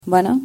Bueno,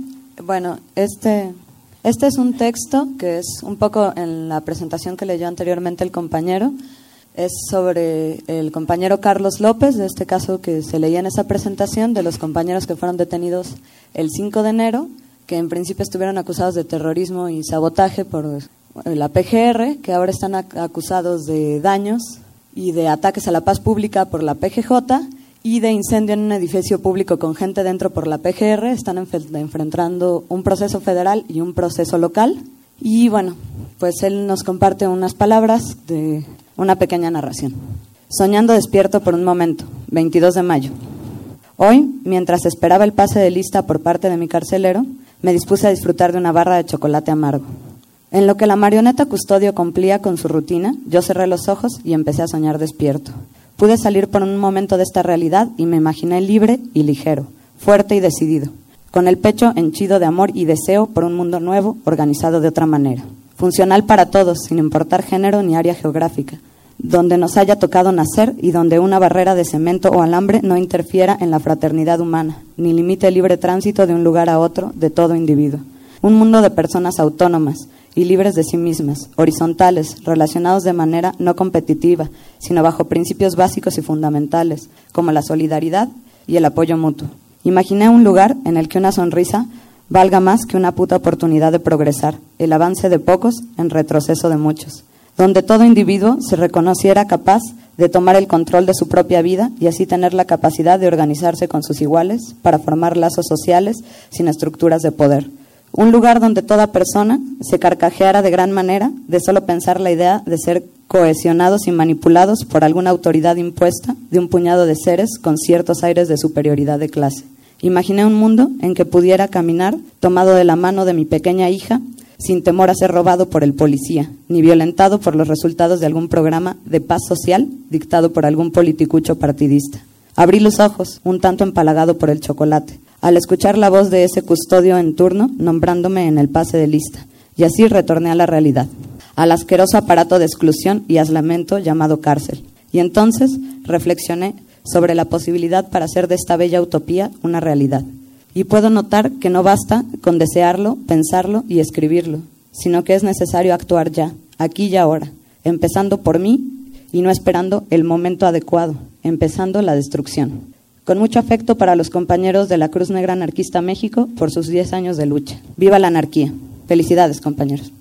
este es un texto que es un poco en la presentación que leyó anteriormente el compañero. Es sobre el compañero Carlos López, de este caso que se leía en esa presentación, de los compañeros que fueron detenidos el 5 de enero, que en principio estuvieron acusados de terrorismo y sabotaje por la PGR, que ahora están acusados de daños y de ataques a la paz pública por la PGJ, y de incendio en un edificio público con gente dentro por la PGR. Están enfrentando un proceso federal y un proceso local. Y bueno, pues él nos comparte unas palabras de una pequeña narración. Soñando despierto por un momento, 22 de mayo. Hoy, mientras esperaba el pase de lista por parte de mi carcelero, me dispuse a disfrutar de una barra de chocolate amargo. En lo que la marioneta custodio cumplía con su rutina, yo cerré los ojos y empecé a soñar despierto. Pude salir por un momento de esta realidad y me imaginé libre y ligero, fuerte y decidido, con el pecho henchido de amor y deseo por un mundo nuevo, organizado de otra manera, funcional para todos, sin importar género ni área geográfica, donde nos haya tocado nacer y donde una barrera de cemento o alambre no interfiera en la fraternidad humana, ni limite el libre tránsito de un lugar a otro de todo individuo. Un mundo de personas autónomas y libres de sí mismas, horizontales, relacionados de manera no competitiva, sino bajo principios básicos y fundamentales, como la solidaridad y el apoyo mutuo. Imaginé un lugar en el que una sonrisa valga más que una puta oportunidad de progresar, el avance de pocos en retroceso de muchos, donde todo individuo se reconociera capaz de tomar el control de su propia vida y así tener la capacidad de organizarse con sus iguales para formar lazos sociales sin estructuras de poder. Un lugar donde toda persona se carcajeara de gran manera de solo pensar la idea de ser cohesionados y manipulados por alguna autoridad impuesta de un puñado de seres con ciertos aires de superioridad de clase. Imaginé un mundo en que pudiera caminar tomado de la mano de mi pequeña hija sin temor a ser robado por el policía, ni violentado por los resultados de algún programa de paz social dictado por algún politicucho partidista. Abrí los ojos, un tanto empalagado por el chocolate, al escuchar la voz de ese custodio en turno nombrándome en el pase de lista, y así retorné a la realidad, al asqueroso aparato de exclusión y aislamiento llamado cárcel. Y entonces reflexioné sobre la posibilidad para hacer de esta bella utopía una realidad. Y puedo notar que no basta con desearlo, pensarlo y escribirlo, sino que es necesario actuar ya, aquí y ahora, empezando por mí y no esperando el momento adecuado, empezando la destrucción. Con mucho afecto para los compañeros de la Cruz Negra Anarquista México por sus 10 años de lucha. ¡Viva la anarquía! Felicidades, compañeros.